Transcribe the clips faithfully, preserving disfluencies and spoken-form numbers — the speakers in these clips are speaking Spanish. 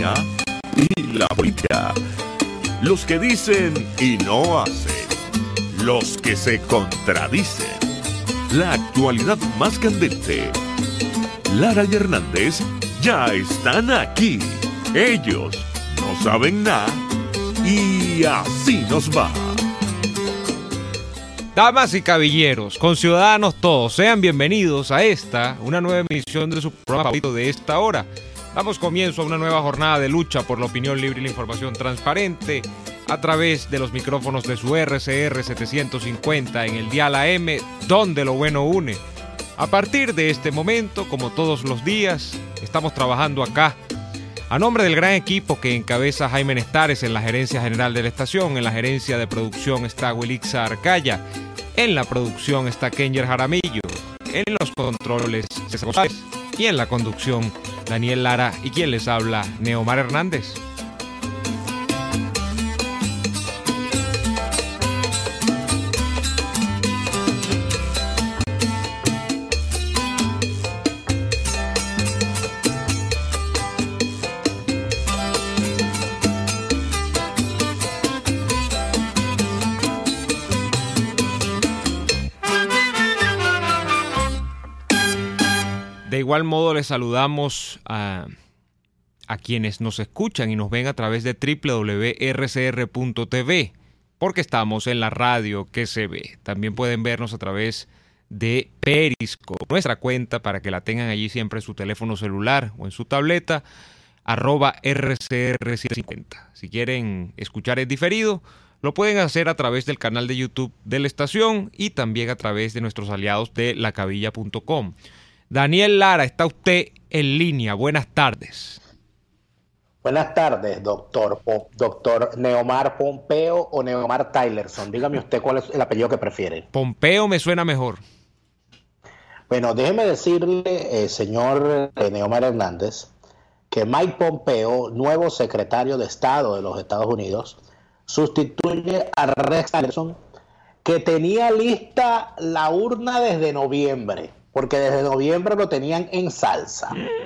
economía y la política. Los que dicen y no hacen. Los que se contradicen. La actualidad más candente. Lara y Hernández ya están aquí. Ellos no saben nada y así nos va. Damas y caballeros, conciudadanos todos, sean bienvenidos a esta, una nueva emisión de su programa favorito de esta hora. Damos comienzo a una nueva jornada de lucha por la opinión libre y la información transparente a través de los micrófonos de su R C R setecientos cincuenta en el dial A M, donde lo bueno une. A partir de este momento, como todos los días, estamos trabajando acá a nombre del gran equipo que encabeza Jaime Nestares en la gerencia general de la estación. En la gerencia de producción está Wilixa Arcaya, en la producción está Kenyer Jaramillo, en los controles César González y en la conducción Daniel Lara y quien les habla Neomar Hernández. De igual modo les saludamos a, a quienes nos escuchan y nos ven a través de doble u doble u doble u punto r c r punto t v, porque estamos en la radio que se ve. También pueden vernos a través de Periscope, nuestra cuenta, para que la tengan allí siempre en su teléfono celular o en su tableta, arroba R C R cincuenta. Si quieren escuchar en diferido, lo pueden hacer a través del canal de YouTube de la estación y también a través de nuestros aliados de la cabilla punto com. Daniel Lara, está usted en línea. Buenas tardes. Buenas tardes, doctor. Po, doctor Neomar Pompeo o Neomar Tylerson. Dígame usted cuál es el apellido que prefiere. Pompeo me suena mejor. Bueno, déjeme decirle, eh, señor eh, Neomar Hernández, que Mike Pompeo, nuevo secretario de Estado de los Estados Unidos, sustituye a Rex Tillerson, que tenía lista la urna desde noviembre. Porque desde noviembre lo tenían en salsa.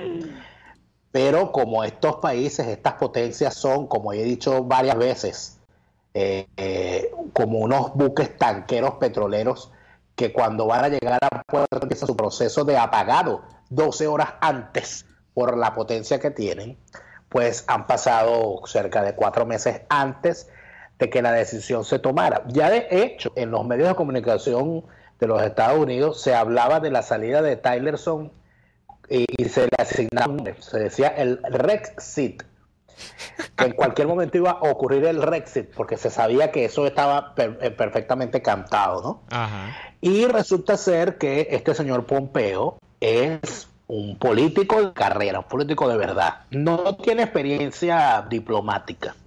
Pero como estos países, estas potencias son, como he dicho varias veces, eh, eh, como unos buques tanqueros petroleros que cuando van a llegar a puerto empieza su proceso de apagado doce horas antes por la potencia que tienen, pues han pasado cerca de cuatro meses antes de que la decisión se tomara. Ya de hecho, en los medios de comunicación de los Estados Unidos se hablaba de la salida de Tillerson y, y se le asignaba, se decía el Rexit, que en cualquier momento iba a ocurrir el Rexit, porque se sabía que eso estaba per, perfectamente cantado, ¿no? Ajá. Y resulta ser que este señor Pompeo es un político de carrera, un político de verdad. No tiene experiencia diplomática,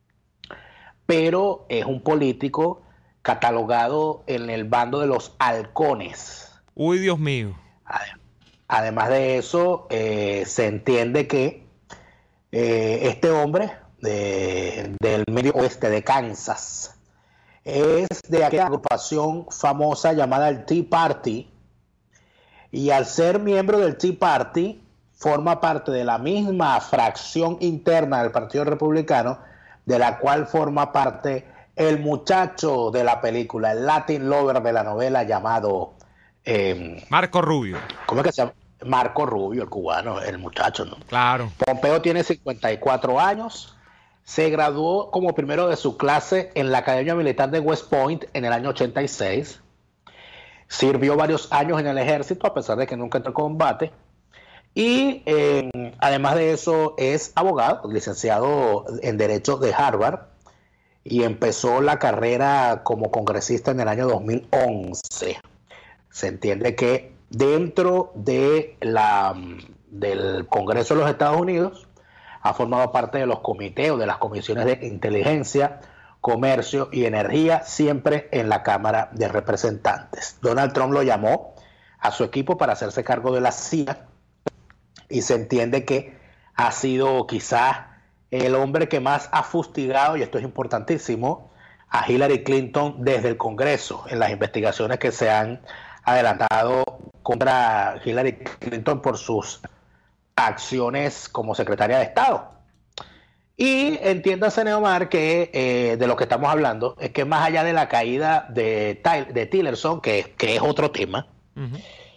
pero es un político catalogado en el bando de los halcones. Uy, Dios mío. Además de eso, eh, se entiende que eh, este hombre de, del medio oeste de Kansas es de aquella agrupación famosa llamada el Tea Party, y al ser miembro del Tea Party forma parte de la misma fracción interna del Partido Republicano, de la cual forma parte el muchacho de la película, el Latin Lover de la novela llamado eh, Marco Rubio. ¿Cómo es que se llama? Marco Rubio, el cubano, el muchacho, ¿no? Claro. Pompeo tiene cincuenta y cuatro años, se graduó como primero de su clase en la Academia Militar de West Point en el año ochenta y seis, sirvió varios años en el ejército a pesar de que nunca entró en combate, y eh, además de eso es abogado, licenciado en Derecho de Harvard, y empezó la carrera como congresista en el año dos mil once. Se entiende que dentro de la, del Congreso de los Estados Unidos ha formado parte de los comités o de las comisiones de inteligencia, comercio y energía, siempre en la Cámara de Representantes. Donald Trump lo llamó a su equipo para hacerse cargo de la C I A y se entiende que ha sido quizás el hombre que más ha fustigado, y esto es importantísimo, a Hillary Clinton desde el Congreso en las investigaciones que se han adelantado contra Hillary Clinton por sus acciones como secretaria de Estado. Y entiéndase, Neomar, que eh, de lo que estamos hablando es que más allá de la caída de, Ty- de Tillerson, que, que es otro tema, uh-huh.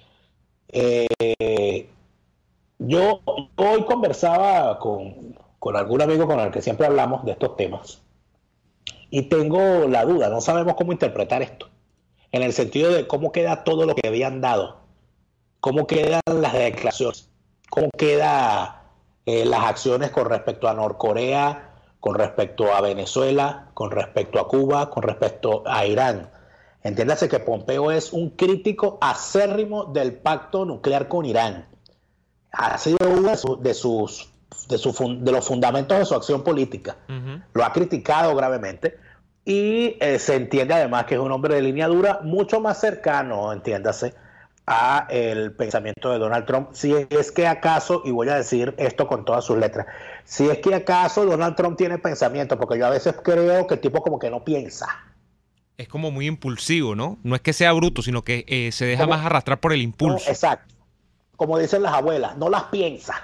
eh, yo hoy conversaba con, con algún amigo con el que siempre hablamos de estos temas y tengo la duda, no sabemos cómo interpretar esto, en el sentido de cómo queda todo lo que habían dado, cómo quedan las declaraciones, cómo queda... Eh, las acciones con respecto a Norcorea, con respecto a Venezuela, con respecto a Cuba, con respecto a Irán. Entiéndase que Pompeo es un crítico acérrimo del pacto nuclear con Irán. Ha sido uno de, su, de, sus, de, su, de los fundamentos de su acción política. Uh-huh. Lo ha criticado gravemente y eh, se entiende además que es un hombre de línea dura mucho más cercano, entiéndase, a el pensamiento de Donald Trump, si es que acaso, y voy a decir esto con todas sus letras, si es que acaso Donald Trump tiene pensamiento, porque yo a veces creo que el tipo como que no piensa. Es como muy impulsivo, ¿no? No es que sea bruto, sino que eh, se deja como, más arrastrar por el impulso. No, exacto. Como dicen las abuelas, no las piensa.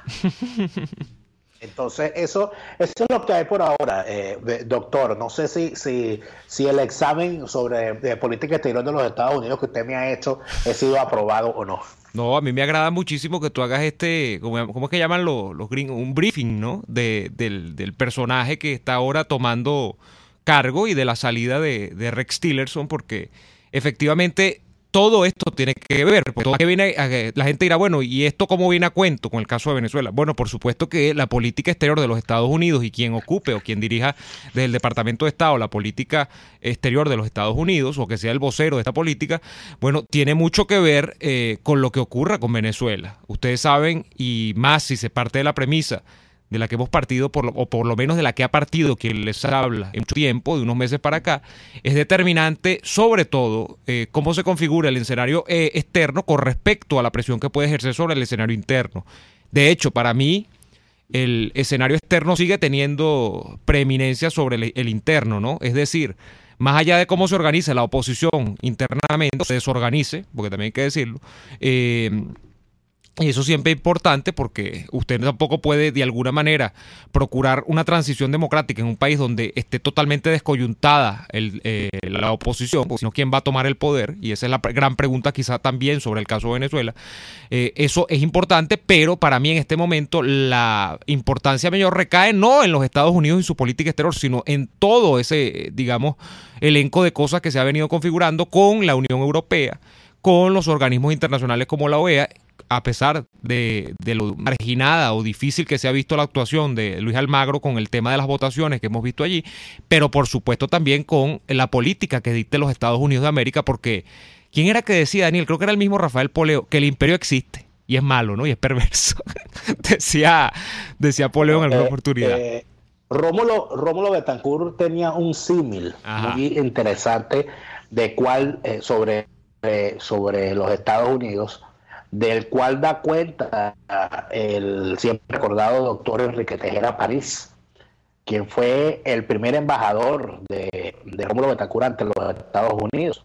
Entonces, eso, eso es lo que hay por ahora, eh, doctor. No sé si, si, si el examen sobre de política exterior de los Estados Unidos que usted me ha hecho ha sido aprobado o no. No, a mí me agrada muchísimo que tú hagas este, ¿cómo, cómo es que llaman los, los gringos? Un briefing, ¿no? De, del, del personaje que está ahora tomando cargo y de la salida de, de Rex Tillerson, porque efectivamente todo esto tiene que ver, porque todo que viene, la gente dirá, bueno, ¿y esto cómo viene a cuento con el caso de Venezuela? Bueno, por supuesto que la política exterior de los Estados Unidos y quien ocupe o quien dirija desde el Departamento de Estado la política exterior de los Estados Unidos o que sea el vocero de esta política, bueno, tiene mucho que ver eh, con lo que ocurra con Venezuela. Ustedes saben, y más si se parte de la premisa de la que hemos partido, por lo, o por lo menos de la que ha partido quien les habla en mucho tiempo, de unos meses para acá, es determinante sobre todo eh, cómo se configura el escenario eh, externo con respecto a la presión que puede ejercer sobre el escenario interno. De hecho, para mí, el escenario externo sigue teniendo preeminencia sobre el, el interno, ¿no? Es decir, más allá de cómo se organiza la oposición internamente, se desorganice, porque también hay que decirlo, eh, y eso siempre es importante porque usted tampoco puede de alguna manera procurar una transición democrática en un país donde esté totalmente descoyuntada el, eh, la oposición, sino quién va a tomar el poder, y esa es la gran pregunta quizá también sobre el caso de Venezuela. Eh, eso es importante, pero para mí en este momento la importancia mayor recae no en los Estados Unidos y su política exterior, sino en todo ese, digamos, elenco de cosas que se ha venido configurando con la Unión Europea, con los organismos internacionales como la O E A, a pesar de, de lo marginada o difícil que se ha visto la actuación de Luis Almagro con el tema de las votaciones que hemos visto allí, pero por supuesto también con la política que dicte los Estados Unidos de América, porque ¿quién era que decía, Daniel? Creo que era el mismo Rafael Poleo, que el imperio existe y es malo, ¿no? Y es perverso. decía, decía Poleo en alguna eh, oportunidad. Eh, Rómulo, Rómulo Betancourt tenía un símil muy interesante de cuál eh, sobre, eh, sobre los Estados Unidos, del cual da cuenta el siempre recordado doctor Enrique Tejera París, quien fue el primer embajador de, de Rómulo Betancourt ante los Estados Unidos.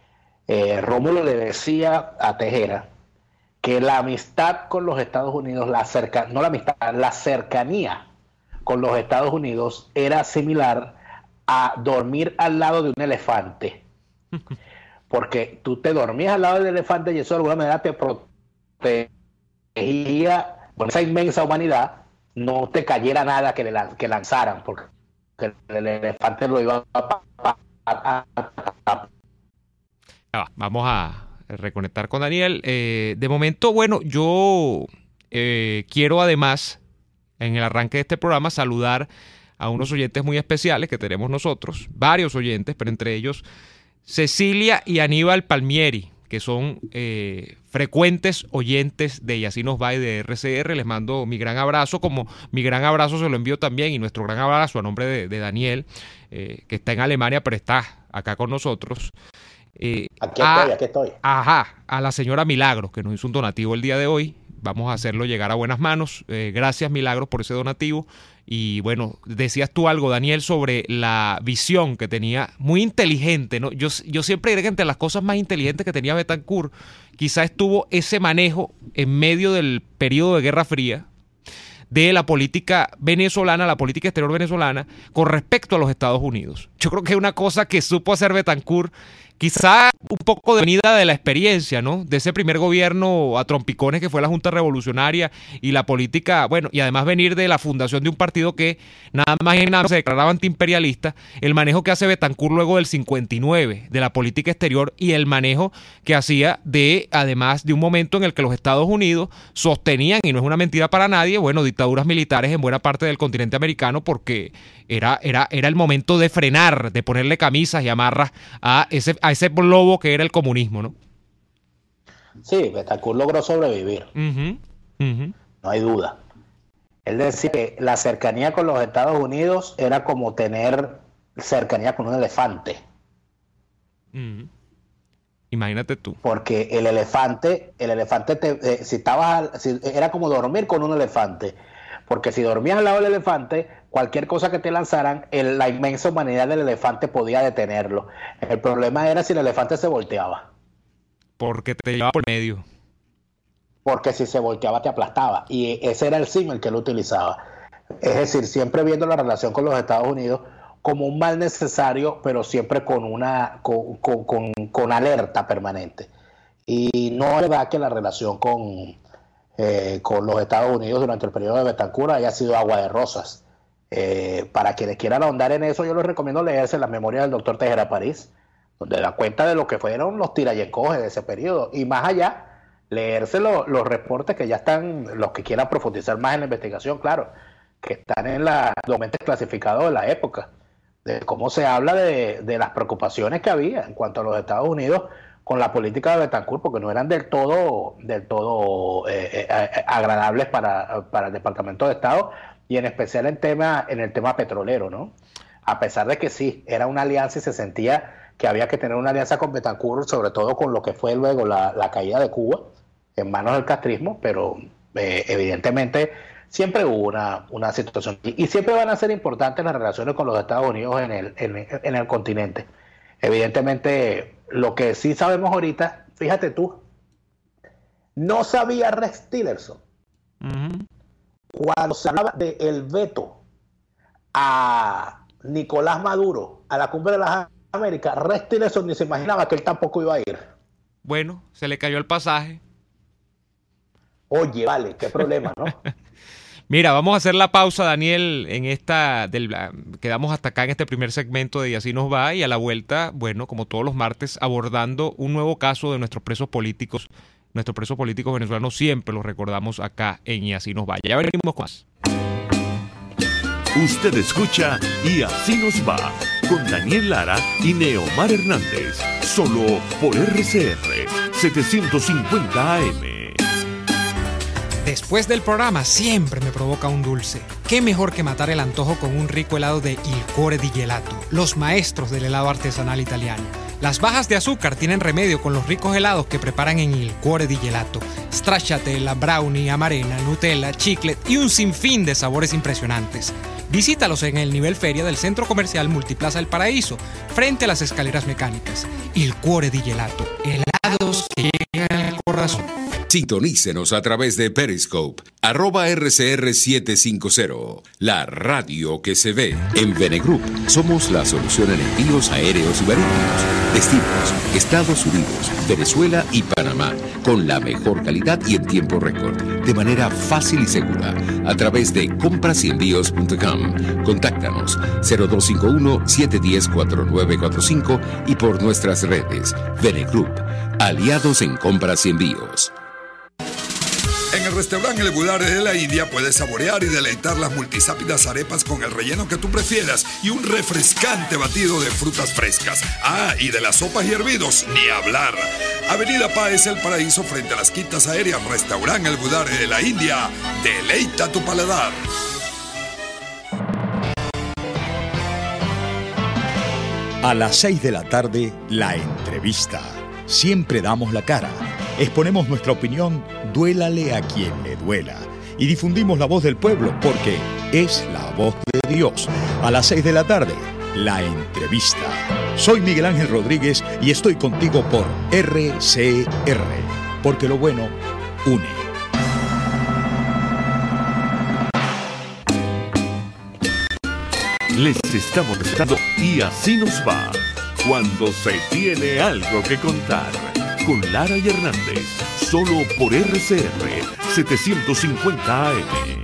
Eh, Rómulo le decía a Tejera que la amistad con los Estados Unidos, la cerca, no la amistad, la cercanía con los Estados Unidos era similar a dormir al lado de un elefante. Porque tú te dormías al lado del elefante y eso de alguna manera te protegía, por esa inmensa humanidad, no te cayera nada que le que lanzaran, porque el elefante lo iba a... a, a, a Vamos a reconectar con Daniel. Eh, de momento, bueno, yo eh, quiero además, en el arranque de este programa, saludar a unos oyentes muy especiales que tenemos nosotros, varios oyentes, pero entre ellos Cecilia y Aníbal Palmieri, que son eh, frecuentes oyentes de Y Así Nos Va y de R C R. Les mando mi gran abrazo, como mi gran abrazo se lo envío también, y nuestro gran abrazo a nombre de, de Daniel, eh, que está en Alemania, pero está acá con nosotros. Eh, aquí estoy, a, aquí estoy. Ajá, a la señora Milagros, que nos hizo un donativo el día de hoy. Vamos a hacerlo llegar a buenas manos. Eh, gracias, Milagros, por ese donativo. Y bueno, decías tú algo, Daniel, sobre la visión que tenía, muy inteligente, ¿no? Yo, yo siempre diré que entre las cosas más inteligentes que tenía Betancourt, quizá estuvo ese manejo en medio del periodo de Guerra Fría, de la política venezolana, la política exterior venezolana, con respecto a los Estados Unidos. Yo creo que es una cosa que supo hacer Betancourt, quizá un poco de venida de la experiencia, ¿no? De ese primer gobierno a trompicones que fue la Junta Revolucionaria y la política, bueno, y además venir de la fundación de un partido que nada más y nada se declaraba antiimperialista, el manejo que hace Betancourt luego del cincuenta y nueve, de la política exterior, y el manejo que hacía de, además de un momento en el que los Estados Unidos sostenían, y no es una mentira para nadie, bueno, dictaduras militares en buena parte del continente americano, porque era, era, era el momento de frenar, de ponerle camisas y amarras a ese, a ese lobo que era el comunismo, ¿no? Sí, Betancourt logró sobrevivir. Uh-huh, uh-huh. No hay duda. Él decía que la cercanía con los Estados Unidos era como tener cercanía con un elefante. Uh-huh. Imagínate tú. Porque el elefante, el elefante te, eh, si estabas, si, era como dormir con un elefante. Porque si dormías al lado del elefante, cualquier cosa que te lanzaran, el, la inmensa humanidad del elefante podía detenerlo. El problema era si el elefante se volteaba. Porque te llevaba por medio. Porque si se volteaba te aplastaba. Y ese era el símil que él utilizaba. Es decir, siempre viendo la relación con los Estados Unidos como un mal necesario, pero siempre con una con, con, con, con alerta permanente. Y no es verdad que la relación con... Eh, con los Estados Unidos durante el periodo de Betancourt haya sido agua de rosas. Eh, para quienes quieran ahondar en eso, yo les recomiendo leerse las memorias del doctor Tejera París, donde da cuenta de lo que fueron los tira y encoge de ese periodo, y más allá, leerse lo, los reportes que ya están, los que quieran profundizar más en la investigación, claro, que están en la, los documentos clasificados de la época, de cómo se habla de, de las preocupaciones que había en cuanto a los Estados Unidos con la política de Betancourt, porque no eran del todo del todo eh, eh, agradables para, para el Departamento de Estado, y en especial en tema en el tema petrolero, ¿no? A pesar de que sí, era una alianza y se sentía que había que tener una alianza con Betancourt, sobre todo con lo que fue luego la, la caída de Cuba en manos del castrismo, pero eh, evidentemente siempre hubo una, una situación, y, y siempre van a ser importantes las relaciones con los Estados Unidos en el, en, en el continente. Evidentemente, lo que sí sabemos ahorita, fíjate tú, no sabía Rex Tillerson, uh-huh, cuando se hablaba del veto a Nicolás Maduro a la Cumbre de las Américas, Rex Tillerson ni se imaginaba que él tampoco iba a ir. Bueno, se le cayó el pasaje. Oye, vale, qué problema, ¿no? Mira, vamos a hacer la pausa, Daniel, en esta, del, quedamos hasta acá en este primer segmento de Y Así Nos Va, y a la vuelta, bueno, como todos los martes, abordando un nuevo caso de nuestros presos políticos. Nuestros presos políticos venezolanos siempre los recordamos acá en Y Así Nos Va. Ya venimos con más. Usted escucha Y Así Nos Va, con Daniel Lara y Neomar Hernández, solo por R C R setecientos cincuenta A M. Después del programa siempre me provoca un dulce. ¿Qué mejor que matar el antojo con un rico helado de Il Cuore di Gelato, los maestros del helado artesanal italiano? Las bajas de azúcar tienen remedio con los ricos helados que preparan en Il Cuore di Gelato. Stracciatella, brownie, amarena, Nutella, chiclet y un sinfín de sabores impresionantes. Visítalos en el nivel feria del Centro Comercial Multiplaza El Paraíso, frente a las escaleras mecánicas. Il Cuore di Gelato, helados que llegan al corazón. Sintonícenos a través de Periscope, arroba R C R setecientos cincuenta, la radio que se ve. En Venegroup somos la solución en envíos aéreos y marítimos, destinos, Estados Unidos, Venezuela y Panamá, con la mejor calidad y en tiempo récord, de manera fácil y segura, a través de compras y envíos punto com. Contáctanos cero dos cinco uno, siete uno cero, cuatro nueve cuatro cinco y por nuestras redes. Venegroup, aliados en compras y envíos. En el restaurante El Budar de la India puedes saborear y deleitar las multisápidas arepas con el relleno que tú prefieras y un refrescante batido de frutas frescas. Ah, y de las sopas y hervidos, ni hablar. Avenida Páez El Paraíso frente a las quintas aéreas. Restaurante El Budar de la India. Deleita tu paladar. A las seis de la tarde, la entrevista. Siempre damos la cara. Exponemos nuestra opinión, duélale a quien le duela. Y difundimos la voz del pueblo, porque es la voz de Dios. A las seis de la tarde, la entrevista. Soy Miguel Ángel Rodríguez y estoy contigo por R C R, porque lo bueno une. Les estamos presentando Y Así Nos Va, cuando se tiene algo que contar, con Lara y Hernández, solo por R C R setecientos cincuenta A M.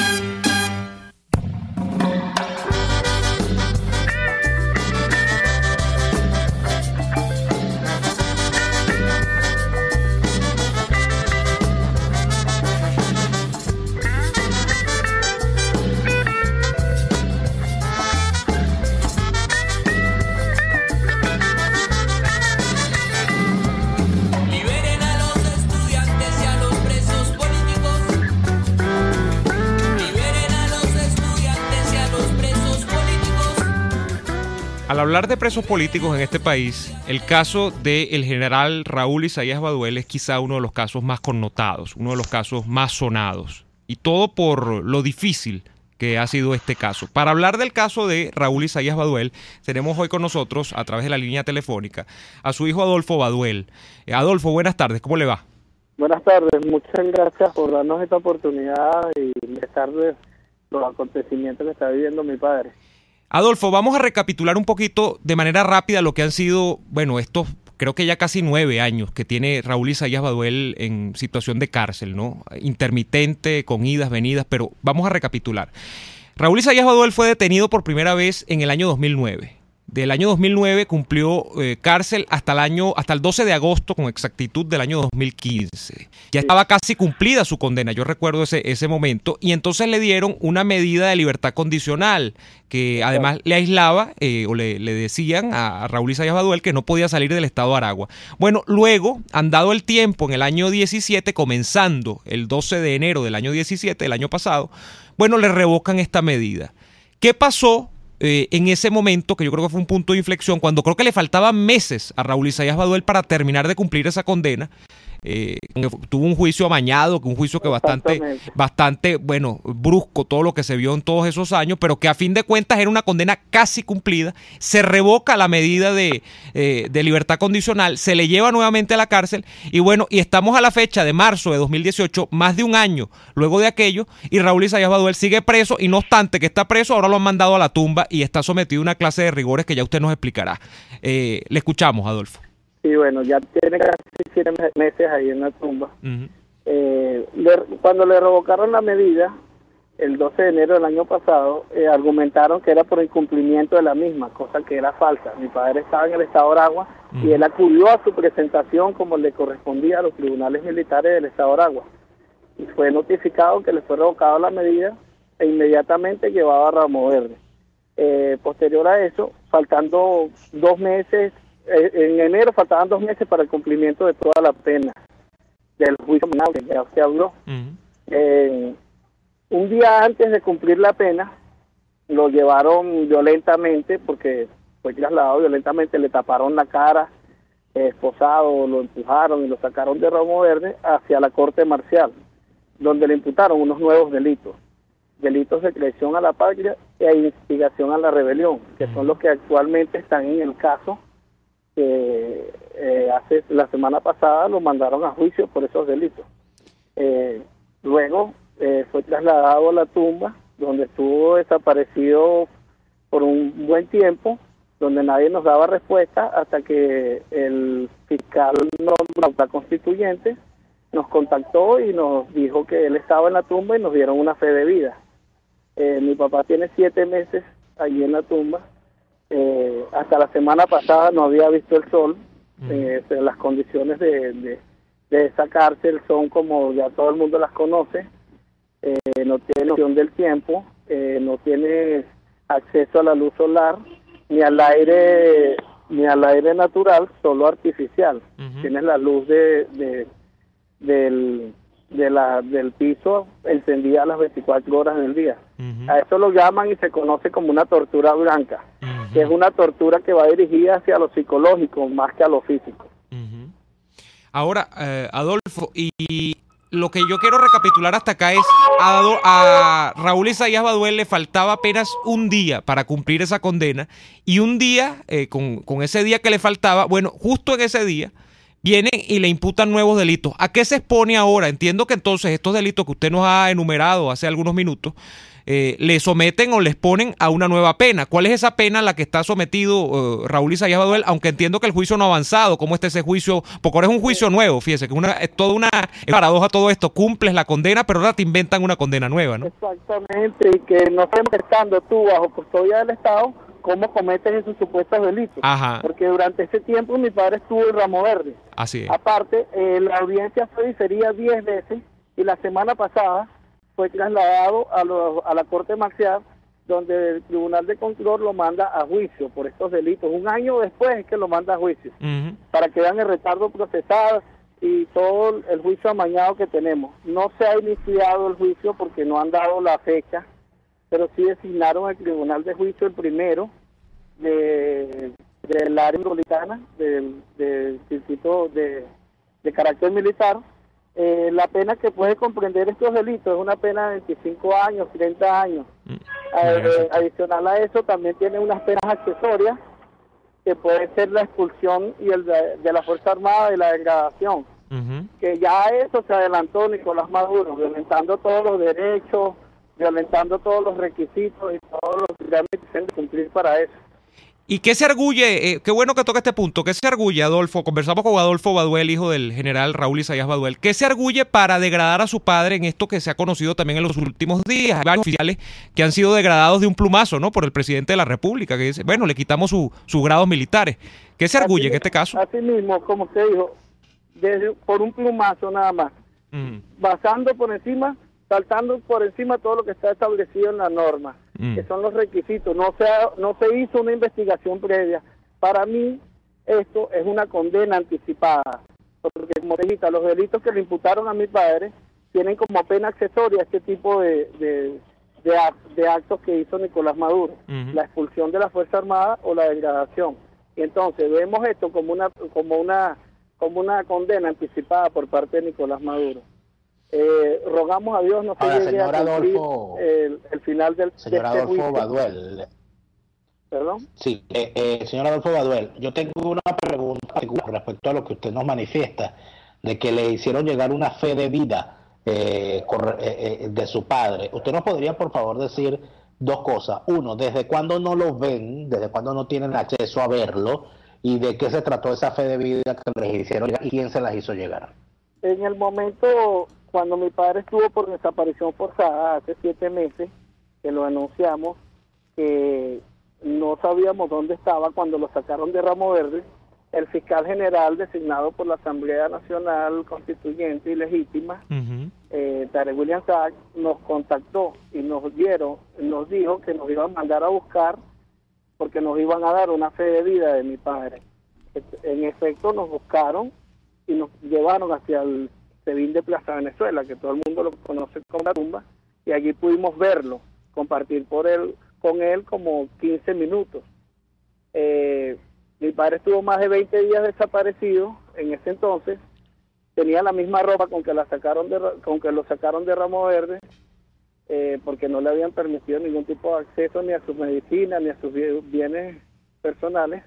Al hablar de presos políticos en este país, el caso del general Raúl Isaías Baduel es quizá uno de los casos más connotados, uno de los casos más sonados, y todo por lo difícil que ha sido este caso. Para hablar del caso de Raúl Isaías Baduel, tenemos hoy con nosotros, a través de la línea telefónica, a su hijo Adolfo Baduel. Eh, Adolfo, buenas tardes, ¿cómo le va? Buenas tardes, muchas gracias por darnos esta oportunidad y estar de los acontecimientos que está viviendo mi padre. Adolfo, vamos a recapitular un poquito de manera rápida lo que han sido, bueno, estos creo que ya casi nueve años que tiene Raúl Isaías Baduel en situación de cárcel, ¿no? Intermitente, con idas, venidas, pero vamos a recapitular. Raúl Isaías Baduel fue detenido por primera vez en el año dos mil nueve. Del año dos mil nueve cumplió eh, cárcel hasta el año hasta el doce de agosto con exactitud del año dos mil quince. Ya estaba casi cumplida su condena, yo recuerdo ese, ese momento, y entonces le dieron una medida de libertad condicional que además le aislaba eh, o le, le decían a, a Raúl Isaías Baduel que no podía salir del estado de Aragua. Bueno, luego, andado el tiempo, en el año diecisiete, comenzando el doce de enero del año diecisiete, del año pasado, bueno, le revocan esta medida. ¿Qué pasó? Eh, en ese momento, que yo creo que fue un punto de inflexión, cuando creo que le faltaban meses a Raúl Isaías Baduel para terminar de cumplir esa condena, eh, tuvo un juicio amañado, un juicio que bastante, bastante, bueno, brusco, todo lo que se vio en todos esos años, pero que a fin de cuentas era una condena casi cumplida. Se revoca la medida de, eh, de libertad condicional, se le lleva nuevamente a la cárcel, y bueno, y estamos a la fecha de marzo de dos mil dieciocho, más de un año luego de aquello, y Raúl Isaías Baduel sigue preso, y no obstante que está preso, ahora lo han mandado a la tumba y está sometido a una clase de rigores que ya usted nos explicará. Eh, le escuchamos, Adolfo. Sí, bueno, ya tiene casi siete meses ahí en la tumba. Uh-huh. eh, le, cuando le revocaron la medida, el doce de enero del año pasado, eh, argumentaron que era por incumplimiento de la misma, cosa que era falsa. Mi padre estaba en el estado de Aragua uh-huh. y él acudió a su presentación como le correspondía a los tribunales militares del estado de Aragua. Y fue notificado que le fue revocada la medida e inmediatamente llevaba a Ramo Verde. Eh, posterior a eso, faltando dos meses, eh, en enero faltaban dos meses para el cumplimiento de toda la pena del juicio que ya se habló. Uh-huh. Eh, un día antes de cumplir la pena, lo llevaron violentamente, porque fue trasladado violentamente, le taparon la cara, eh, esposado, lo empujaron y lo sacaron de Ramo Verde hacia la corte marcial, donde le imputaron unos nuevos delitos. Delitos de traición a la patria e instigación a la rebelión, que son los que actualmente están en el caso que eh, hace la semana pasada lo mandaron a juicio por esos delitos. Eh, luego eh, fue trasladado a la tumba, donde estuvo desaparecido por un buen tiempo, donde nadie nos daba respuesta, hasta que el fiscal no, constituyente nos contactó y nos dijo que él estaba en la tumba y nos dieron una fe de vida. Eh, mi papá tiene siete meses allí en la tumba. Eh, hasta la semana pasada no había visto el sol. Eh, pero las condiciones de, de, de esa cárcel son como ya todo el mundo las conoce. Eh, no tiene noción del tiempo, eh, no tiene acceso a la luz solar, ni al aire ni al aire natural, solo artificial. Uh-huh. Tienes la luz de, de del de la del piso encendida a las veinticuatro horas del día. Uh-huh. A eso lo llaman y se conoce como una tortura blanca, uh-huh. que es una tortura que va dirigida hacia lo psicológico más que a lo físico. Uh-huh. Ahora, eh, Adolfo, y lo que yo quiero recapitular hasta acá es a, a Raúl Isaías Baduel le faltaba apenas un día para cumplir esa condena, y un día, eh, con, con ese día que le faltaba, bueno, justo en ese día vienen y le imputan nuevos delitos. ¿A qué se expone ahora? Entiendo que entonces estos delitos que usted nos ha enumerado hace algunos minutos, eh, le someten o les ponen a una nueva pena. ¿Cuál es esa pena a la que está sometido uh, Raúl Isaías Baduel? Aunque entiendo que el juicio no ha avanzado. ¿Cómo está ese juicio? Porque ahora es un juicio nuevo, fíjese, que una, es toda una paradoja todo esto. Cumples la condena, pero ahora te inventan una condena nueva, ¿no? Exactamente, y que no estés estando tú bajo custodia del Estado, cómo cometes esos supuestos delitos. Ajá. Porque durante ese tiempo mi padre estuvo en Ramo Verde. Así es. Aparte, eh, la audiencia fue diferida diez veces y la semana pasada fue trasladado a, lo, a la Corte Marcial, donde el Tribunal de Control lo manda a juicio por estos delitos. Un año después es que lo manda a juicio, uh-huh. para que vean el retardo procesado y todo el juicio amañado que tenemos. No se ha iniciado el juicio porque no han dado la fecha, pero sí designaron el Tribunal de Juicio el primero de del área metropolitana, del, del circuito de, de carácter militar. Eh, la pena que puede comprender estos delitos es una pena de veinticinco años, treinta años. Mm. Eh, adicional a eso, también tiene unas penas accesorias, que puede ser la expulsión y el de, de la Fuerza Armada y la degradación. Uh-huh. Que ya eso se adelantó Nicolás Maduro, violentando todos los derechos, violentando todos los requisitos y todos los trámites que se deben cumplir para eso. ¿Y qué se arguye? Eh, qué bueno que toca este punto. ¿Qué se arguye, Adolfo? Conversamos con Adolfo Baduel, hijo del general Raúl Isaías Baduel. ¿Qué se arguye para degradar a su padre en esto que se ha conocido también en los últimos días? Hay varios oficiales que han sido degradados de un plumazo, ¿no? Por el presidente de la República, que dice, bueno, le quitamos sus su grados militares. ¿Qué se arguye así, en este caso? Así mismo, como usted dijo, desde, por un plumazo nada más. Mm. Basando por encima, saltando por encima todo lo que está establecido en la norma. Que son los requisitos. No se, ha, no se hizo una investigación previa. Para mí, esto es una condena anticipada. Porque, como te dije, los delitos que le imputaron a mi padre tienen como pena accesoria este tipo de, de, de, de actos que hizo Nicolás Maduro. Uh-huh. La expulsión de la Fuerza Armada o la degradación. Y entonces vemos esto como una, como una, como una condena anticipada por parte de Nicolás Maduro. Eh, rogamos a Dios no se Ahora, llegue a cumplir Adolfo, el, el final del señor de este Adolfo juicio. Baduel. ¿Perdón? Sí, eh, eh, señor Adolfo Baduel, yo tengo una pregunta respecto a lo que usted nos manifiesta, de que le hicieron llegar una fe de vida eh, corre, eh, de su padre. ¿Usted nos podría, por favor, decir dos cosas? Uno, ¿desde cuándo no lo ven? ¿Desde cuándo no tienen acceso a verlo? ¿Y de qué se trató esa fe de vida que les hicieron llegar? ¿Y quién se las hizo llegar? En el momento... Cuando mi padre estuvo por desaparición forzada hace siete meses, que lo anunciamos, que no sabíamos dónde estaba cuando lo sacaron de Ramo Verde, el fiscal general designado por la Asamblea Nacional Constituyente y Legítima, uh-huh. eh, Tarek William Saab, nos contactó y nos dieron, nos dijo que nos iban a mandar a buscar porque nos iban a dar una fe de vida de mi padre. En efecto, nos buscaron y nos llevaron hacia el Sebin de Plaza Venezuela, que todo el mundo lo conoce como la tumba, y allí pudimos verlo, compartir por él, con él como quince minutos. Eh, mi padre estuvo más de veinte días desaparecido en ese entonces, tenía la misma ropa con que la sacaron de, con que lo sacaron de Ramo Verde, eh, porque no le habían permitido ningún tipo de acceso ni a sus medicinas ni a sus bienes personales,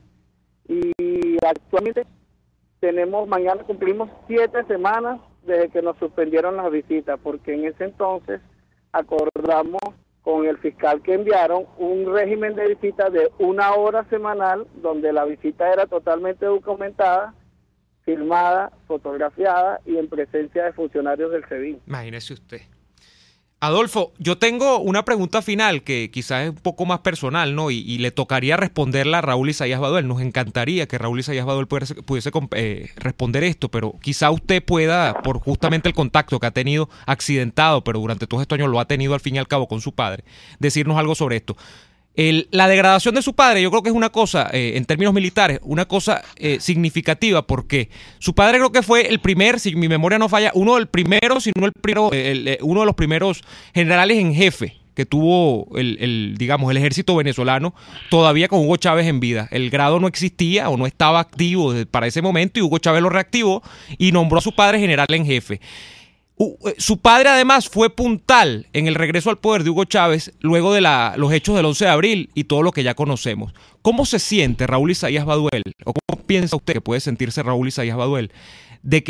y actualmente tenemos, mañana cumplimos siete semanas desde que nos suspendieron las visitas, porque en ese entonces acordamos con el fiscal que enviaron un régimen de visita de una hora semanal, donde la visita era totalmente documentada, filmada, fotografiada y en presencia de funcionarios del Sebin. Imagínese usted. Adolfo, yo tengo una pregunta final que quizás es un poco más personal, ¿no? Y, y le tocaría responderla a Raúl Isaías Baduel. Nos encantaría que Raúl Isaías Baduel pudiese, pudiese eh, responder esto, pero quizá usted pueda, por justamente el contacto que ha tenido accidentado, pero durante todos estos años lo ha tenido al fin y al cabo con su padre, decirnos algo sobre esto. El, la degradación de su padre yo creo que es una cosa, eh, en términos militares, una cosa eh, significativa, porque su padre creo que fue el primer, si mi memoria no falla, uno del primero, si no el primero, el, el, uno de los primeros generales en jefe que tuvo el, el, digamos, el ejército venezolano, todavía con Hugo Chávez en vida. El grado no existía o no estaba activo para ese momento, y Hugo Chávez lo reactivó y nombró a su padre general en jefe. Uh, su padre además fue puntal en el regreso al poder de Hugo Chávez luego de la, los hechos del once de abril y todo lo que ya conocemos. ¿Cómo se siente Raúl Isaías Baduel, o cómo piensa usted que puede sentirse Raúl Isaías Baduel, de que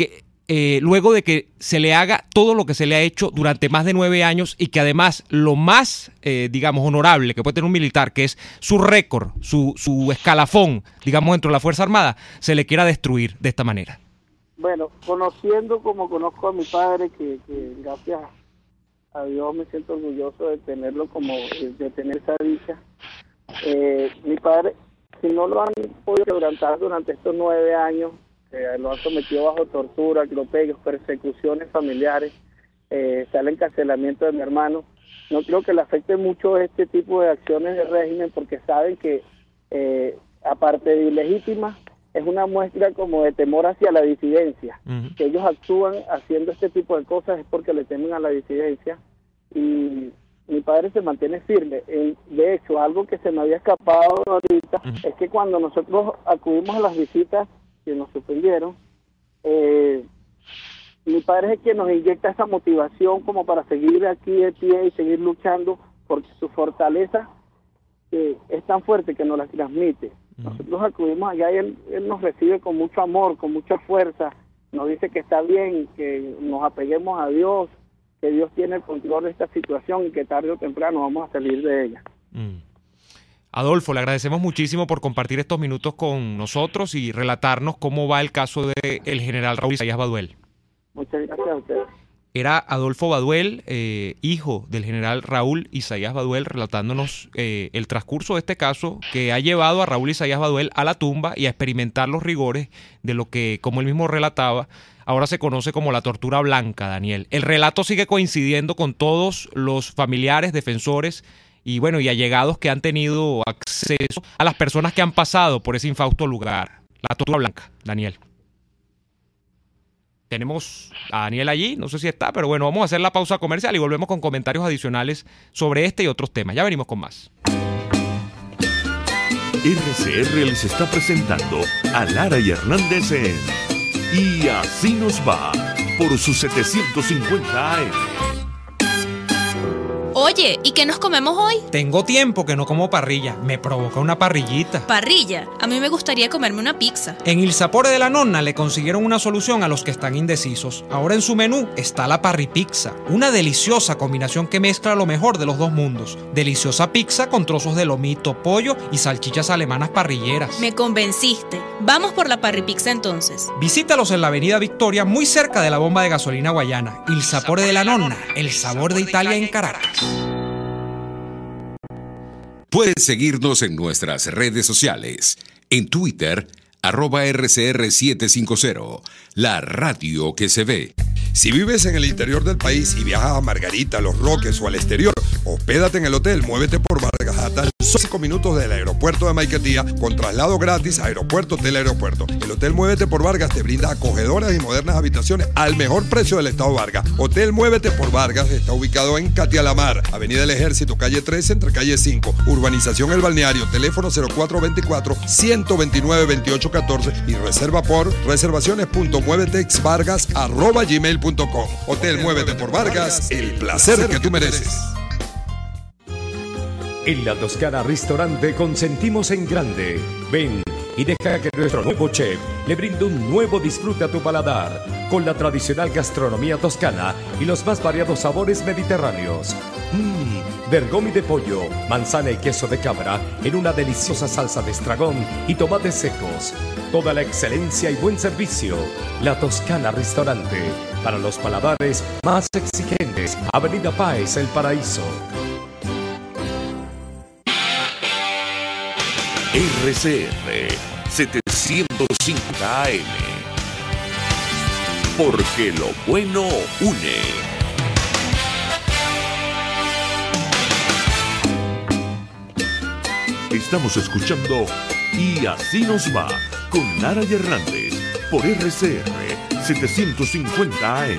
eh, luego de que se le haga todo lo que se le ha hecho durante más de nueve años y que además lo más, eh, digamos, honorable que puede tener un militar, que es su récord, su, su escalafón, digamos, dentro de la Fuerza Armada, se le quiera destruir de esta manera? Bueno, conociendo como conozco a mi padre, que, que gracias a Dios me siento orgulloso de tenerlo, como de tener esa dicha. Eh, mi padre, si no lo han podido quebrantar durante estos nueve años, eh, lo han sometido bajo tortura, atropellos, persecuciones familiares, eh, está el encarcelamiento de mi hermano. No creo que le afecte mucho este tipo de acciones de régimen, porque saben que, eh, aparte de ilegítimas, es una muestra como de temor hacia la disidencia. Uh-huh. Que ellos actúan haciendo este tipo de cosas es porque le temen a la disidencia, y mi padre se mantiene firme. De hecho, algo que se me había escapado ahorita uh-huh. es que cuando nosotros acudimos a las visitas que nos suspendieron, eh, mi padre es el que nos inyecta esa motivación como para seguir aquí de pie y seguir luchando, porque su fortaleza eh, es tan fuerte que nos la transmite. Uh-huh. Nosotros acudimos allá y él, él nos recibe con mucho amor, con mucha fuerza, nos dice que está bien, que nos apeguemos a Dios, que Dios tiene el control de esta situación y que tarde o temprano vamos a salir de ella. Mm. Adolfo, le agradecemos muchísimo por compartir estos minutos con nosotros y relatarnos cómo va el caso del general Raúl Isaías Baduel. Muchas gracias a ustedes. Era Adolfo Baduel, eh, hijo del general Raúl Isaías Baduel, relatándonos eh, el transcurso de este caso que ha llevado a Raúl Isaías Baduel a la tumba y a experimentar los rigores de lo que, como él mismo relataba, ahora se conoce como la tortura blanca, Daniel. El relato sigue coincidiendo con todos los familiares, defensores y bueno y allegados que han tenido acceso a las personas que han pasado por ese infausto lugar. La tortura blanca, Daniel. Tenemos a Daniel allí, no sé si está, pero bueno, vamos a hacer la pausa comercial y volvemos con comentarios adicionales sobre este y otros temas. Ya venimos con más. R C R les está presentando a Lara y Hernández en Y Así Nos Va por sus setecientos cincuenta A M. Oye, ¿y qué nos comemos hoy? Tengo tiempo que no como parrilla, me provoca una parrillita. ¿Parrilla? A mí me gustaría comerme una pizza. En Il Sapore de la Nonna le consiguieron una solución a los que están indecisos. Ahora en su menú está la parripizza, una deliciosa combinación que mezcla lo mejor de los dos mundos. Deliciosa pizza con trozos de lomito, pollo y salchichas alemanas parrilleras. Me convenciste. Vamos por la parripizza entonces. Visítalos en la avenida Victoria, muy cerca de la bomba de gasolina Guayana. Il Sapore de la Nonna, el sabor de Italia en Caracas. Puedes seguirnos en nuestras redes sociales. En Twitter, arroba R C R setecientos cincuenta, la radio que se ve. Si vives en el interior del país y viajas a Margarita, Los Roques o al exterior, hospédate en el hotel Muévete por Vargas a tan solo cinco minutos del aeropuerto de Maiquetía, con traslado gratis a aeropuerto, hotel, aeropuerto. El hotel Muévete por Vargas te brinda acogedoras y modernas habitaciones al mejor precio del estado Vargas. Hotel Muévete por Vargas está ubicado en Catialamar, Avenida del Ejército, calle trece, entre calle cinco, Urbanización El Balneario, teléfono cero cuatro veinticuatro, ciento veintinueve, veintiocho catorce y reserva por reservaciones punto muevetexvargas arroba gmail punto com. Hotel Muévete por Vargas, el placer que tú mereces. En La Toscana Restaurante consentimos en grande. Ven y deja que nuestro nuevo chef le brinde un nuevo disfrute a tu paladar, con la tradicional gastronomía toscana y los más variados sabores mediterráneos. Mmm, bergomi de pollo, manzana y queso de cabra en una deliciosa salsa de estragón y tomates secos. Toda la excelencia y buen servicio. La Toscana Restaurante, para los paladares más exigentes. Avenida Páez, El Paraíso. R C R setecientos cincuenta A M, porque lo bueno une. Estamos escuchando Y Así Nos Va con Lara y Hernández por R C R setecientos cincuenta A M.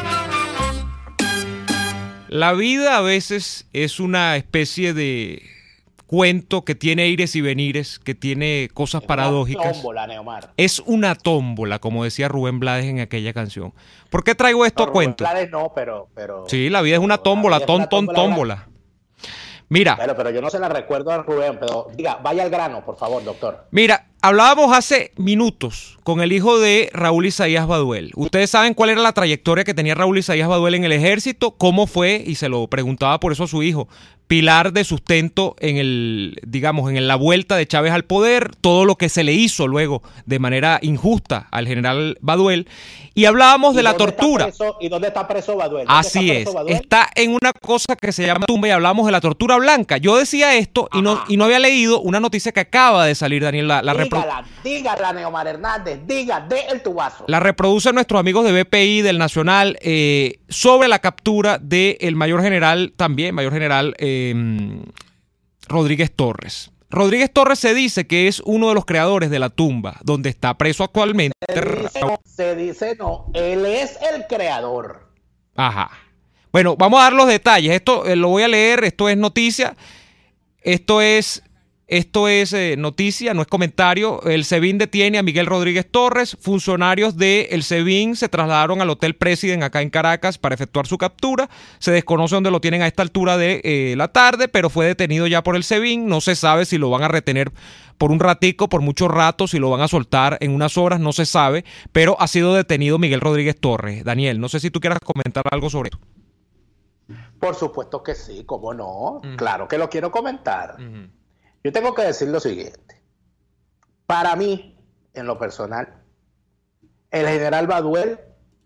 La vida a veces es una especie de cuento que tiene aires y venires, que tiene cosas es paradójicas. Una tómbola, Neomar. Es una tómbola, como decía Rubén Blades en aquella canción. ¿Por qué traigo esto no, a cuento? Rubén Blades no, pero, pero... Sí, la vida es una tómbola, ton, ton, tómbola. Mira. Pero, pero yo no se la recuerdo a Rubén, pero diga, vaya al grano, por favor, doctor. Mira, hablábamos hace minutos con el hijo de Raúl Isaías Baduel. Ustedes saben cuál era la trayectoria que tenía Raúl Isaías Baduel en el ejército, cómo fue, y se lo preguntaba por eso a su hijo, pilar de sustento en el, digamos, en la vuelta de Chávez al poder, todo lo que se le hizo luego de manera injusta al general Baduel, y hablábamos de la tortura. Preso, ¿Y dónde está preso Baduel? Así está es, preso Baduel? Está en una cosa que se llama tumba y hablamos de la tortura blanca. Yo decía esto y no, y no había leído una noticia que acaba de salir, Daniel. La, la dígala, dígala, Neomar Hernández, diga, dé el tubazo. La reproducen nuestros amigos de B P I, del Nacional, eh, sobre la captura del mayor general, también mayor general eh, Rodríguez Torres. Rodríguez Torres se dice que es uno de los creadores de la tumba, donde está preso actualmente. Se dice no, se dice no, él es el creador. Ajá. Bueno, vamos a dar los detalles. Esto eh, lo voy a leer, esto es noticia. Esto es, esto es eh, noticia, no es comentario. El SEBIN detiene a Miguel Rodríguez Torres. Funcionarios del SEBIN se trasladaron al Hotel President acá en Caracas para efectuar su captura. Se desconoce dónde lo tienen a esta altura de eh, la tarde, pero fue detenido ya por el SEBIN. No se sabe si lo van a retener por un ratico, por mucho rato, si lo van a soltar en unas horas, no se sabe, pero ha sido detenido Miguel Rodríguez Torres. Daniel, no sé si tú quieras comentar algo sobre esto. Por supuesto que sí, cómo no, Uh-huh. claro que lo quiero comentar. Uh-huh. Yo tengo que decir lo siguiente. Para mí, en lo personal, el general Baduel,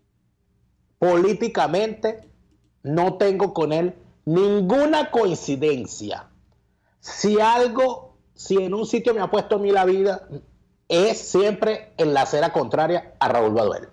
políticamente, no tengo con él ninguna coincidencia. Si algo, si en un sitio me ha puesto a mí la vida, es siempre en la acera contraria a Raúl Baduel.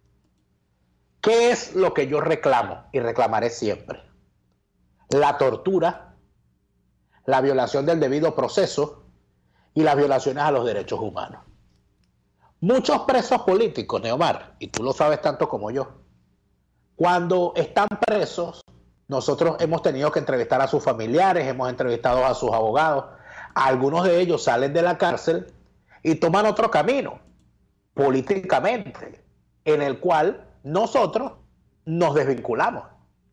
¿Qué es lo que yo reclamo y reclamaré siempre? La tortura, la violación del debido proceso y las violaciones a los derechos humanos. Muchos presos políticos, Neomar, y tú lo sabes tanto como yo, cuando están presos, nosotros hemos tenido que entrevistar a sus familiares, hemos entrevistado a sus abogados, algunos de ellos salen de la cárcel y toman otro camino, políticamente, en el cual nosotros nos desvinculamos.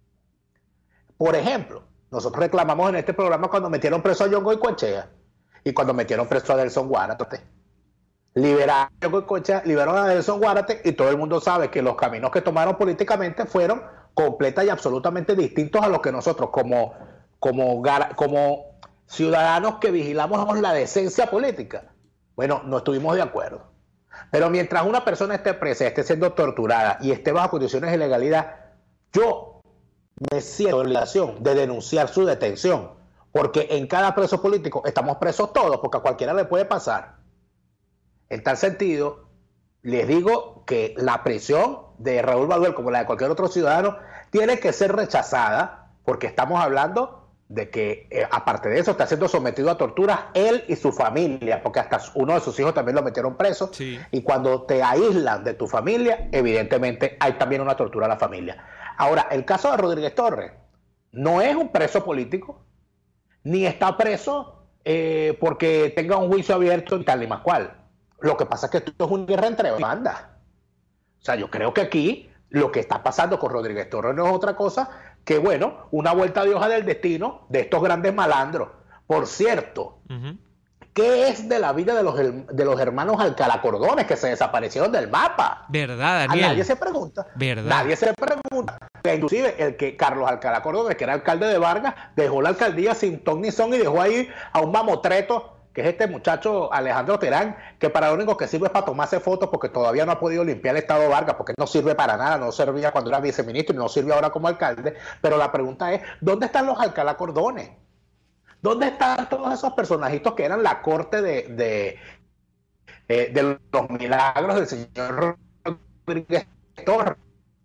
Por ejemplo, nosotros reclamamos en este programa cuando metieron preso a John Goicoechea y cuando metieron preso a Nelson Guárate. Liberaron a Goicoechea, liberaron a Nelson Guárate y todo el mundo sabe que los caminos que tomaron políticamente fueron completa y absolutamente distintos a los que nosotros como, como, como ciudadanos que vigilamos la decencia política, bueno, no estuvimos de acuerdo. Pero mientras una persona esté presa, esté siendo torturada y esté bajo condiciones de ilegalidad, yo me siento en obligación de denunciar su detención, porque en cada preso político estamos presos todos, porque a cualquiera le puede pasar. En tal sentido, les digo que la prisión de Raúl Baduel, como la de cualquier otro ciudadano, tiene que ser rechazada, porque estamos hablando de que, eh, aparte de eso, está siendo sometido a torturas él y su familia, porque hasta uno de sus hijos también lo metieron preso. Sí. Y cuando te aíslan de tu familia, evidentemente hay también una tortura a la familia. Ahora, el caso de Rodríguez Torres no es un preso político, ni está preso eh, porque tenga un juicio abierto y tal ni más cual. Lo que pasa es que esto es una guerra entre bandas. O sea, yo creo que aquí lo que está pasando con Rodríguez Torres no es otra cosa que, bueno, una vuelta de hoja del destino de estos grandes malandros. Por cierto, uh-huh. ¿qué es de la vida de los, de los hermanos Alcalá Cordones que se desaparecieron del mapa? ¿Verdad, Daniel? A nadie se pregunta. ¿Verdad? Nadie se pregunta. Inclusive el que Carlos Alcalá Cordones, que era alcalde de Vargas, dejó la alcaldía sin ton ni son y dejó ahí a un mamotreto, que es este muchacho Alejandro Terán, que para lo único que sirve es para tomarse fotos, porque todavía no ha podido limpiar el estado de Vargas, porque no sirve para nada, no servía cuando era viceministro y no sirve ahora como alcalde. Pero la pregunta es, ¿dónde están los Alcalá Cordones? ¿Dónde están todos esos personajitos que eran la corte de, de, de, de los milagros del señor Rodríguez Torres?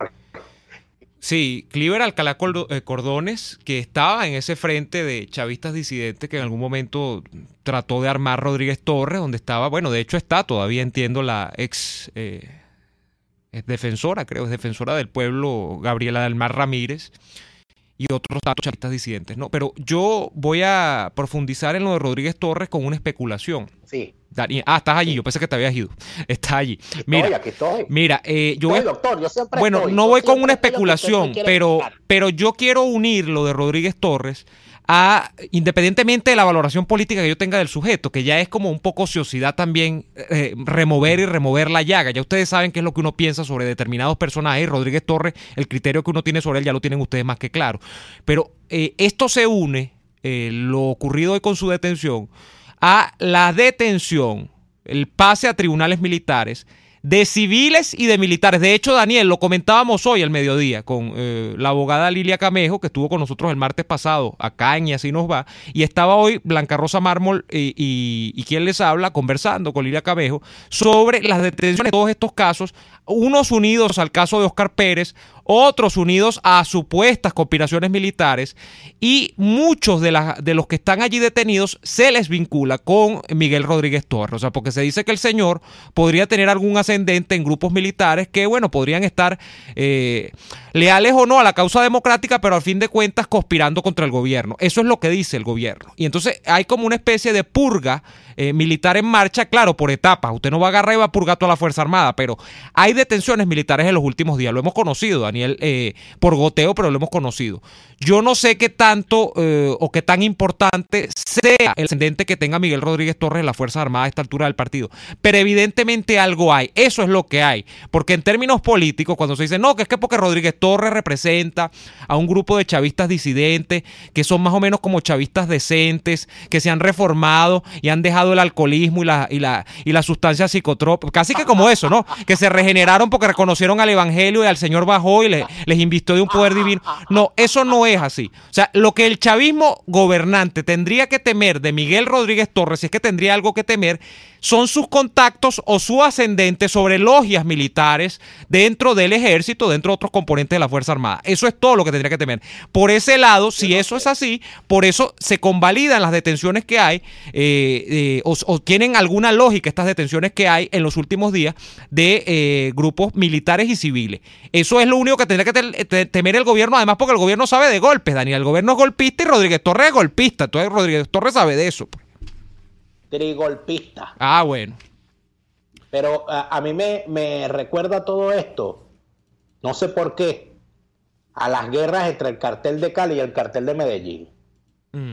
Sí, Cliver Alcalá Cordones, que estaba en ese frente de chavistas disidentes que en algún momento trató de armar Rodríguez Torres, donde estaba, bueno, de hecho está, todavía entiendo, la ex eh, es defensora, creo, es defensora del pueblo, Gabriela del Mar Ramírez, y otros tantos chavistas disidentes, ¿no? Pero yo voy a profundizar en lo de Rodríguez Torres con una especulación. Sí. Daniel, ah, estás allí, yo pensé que te habías ido. Estás allí. Mira, estoy, aquí estoy. Mira, eh, yo estoy, voy, doctor, yo siempre bueno, estoy. no yo voy con una estoy especulación, pero, pero yo quiero unir lo de Rodríguez Torres a, independientemente de la valoración política que yo tenga del sujeto, que ya es como un poco ociosidad también, eh, remover y remover la llaga. Ya ustedes saben qué es lo que uno piensa sobre determinados personajes. Rodríguez Torres, el criterio que uno tiene sobre él ya lo tienen ustedes más que claro. Pero eh, esto se une, eh, lo ocurrido hoy con su detención, a la detención, el pase a tribunales militares de civiles y de militares. De hecho, Daniel, lo comentábamos hoy al mediodía con eh, la abogada Lilia Camejo, que estuvo con nosotros el martes pasado acá en Y Así Nos Va, y estaba hoy Blanca Rosa Mármol y, y, y quien les habla conversando con Lilia Camejo sobre las detenciones de todos estos casos, unos unidos al caso de Óscar Pérez, otros unidos a supuestas conspiraciones militares, y muchos de, la, de los que están allí detenidos se les vincula con Miguel Rodríguez Torres. O sea, porque se dice que el señor podría tener algún ascendente en grupos militares que, bueno, podrían estar eh, leales o no a la causa democrática, pero al fin de cuentas conspirando contra el gobierno. Eso es lo que dice el gobierno. Y entonces hay como una especie de purga eh, militar en marcha, claro, por etapas. Usted no va a agarrar y va a purgar toda la Fuerza Armada, pero hay detenciones militares en los últimos días. Lo hemos conocido, Daniel, eh, por goteo, pero lo hemos conocido. Yo no sé qué tanto eh, o qué tan importante sea el ascendente que tenga Miguel Rodríguez Torres en las Fuerzas Armadas a esta altura del partido, pero evidentemente algo hay. Eso es lo que hay, porque en términos políticos, cuando se dice, no, que es que porque Rodríguez Torres representa a un grupo de chavistas disidentes, que son más o menos como chavistas decentes, que se han reformado y han dejado el alcoholismo y la, y la, y la sustancia psicotrópica, casi que como eso, ¿no? Que se regeneraron porque reconocieron al evangelio y al Señor bajó y le, les invistió de un poder divino. No, eso no es así. O sea, lo que el chavismo gobernante tendría que temer de Miguel Rodríguez Torres, si es que tendría algo que temer, son sus contactos o su ascendente sobre logias militares dentro del ejército, dentro de otros componentes de la Fuerza Armada. Eso es todo lo que tendría que temer. Por ese lado, si eso es así, por eso se convalidan las detenciones que hay, eh, eh, o, o tienen alguna lógica estas detenciones que hay en los últimos días de eh, grupos militares y civiles. Eso es lo único que tendría que te, te, temer el gobierno, además porque el gobierno sabe de golpes, Daniel. El gobierno es golpista y Rodríguez Torres es golpista. Entonces Rodríguez Torres sabe de eso, pues. Trigolpista. Ah, bueno. Pero a, a mí me, me recuerda todo esto, no sé por qué, a las guerras entre el cartel de Cali y el cartel de Medellín. Mm.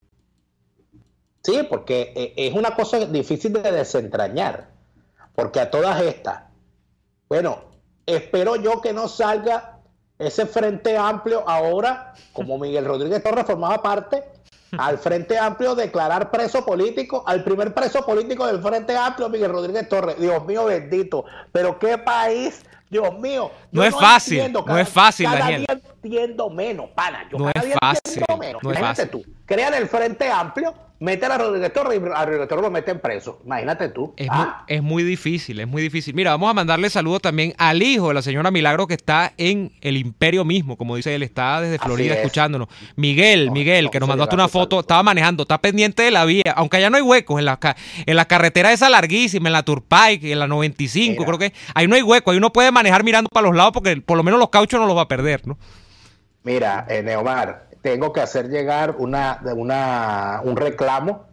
Sí, porque es una cosa difícil de desentrañar, porque a todas estas, bueno, espero yo que no salga ese Frente Amplio ahora, como Miguel Rodríguez Torres formaba parte, al Frente Amplio declarar preso político, al primer preso político del Frente Amplio, Miguel Rodríguez Torres. Dios mío bendito, pero qué país, Dios mío. No es fácil, entiendo, cada, no es fácil, cada Daniel. Día entiendo menos, pana. Yo no cada es día fácil, entiendo menos. no es Imagínate fácil. tú, crean el Frente Amplio, meten a Rodríguez Torres y a Rodríguez Torres lo meten preso. Imagínate tú. Es, ah. muy, es muy difícil, es muy difícil. Mira, vamos a mandarle saludos también al hijo de la señora Milagro, que está en el imperio mismo, como dice él, está desde Florida escuchándonos. Miguel, no, Miguel, no, que nos mandaste una foto, estaba manejando, está pendiente de la vía, aunque allá no hay huecos, en la, en la carretera esa larguísima, en la Turnpike, en la noventa y cinco, Mira. creo que ahí no hay hueco, ahí uno puede manejar mirando para los lados porque por lo menos los cauchos no los va a perder, ¿no? Mira, eh, Neomar, tengo que hacer llegar una, una, un reclamo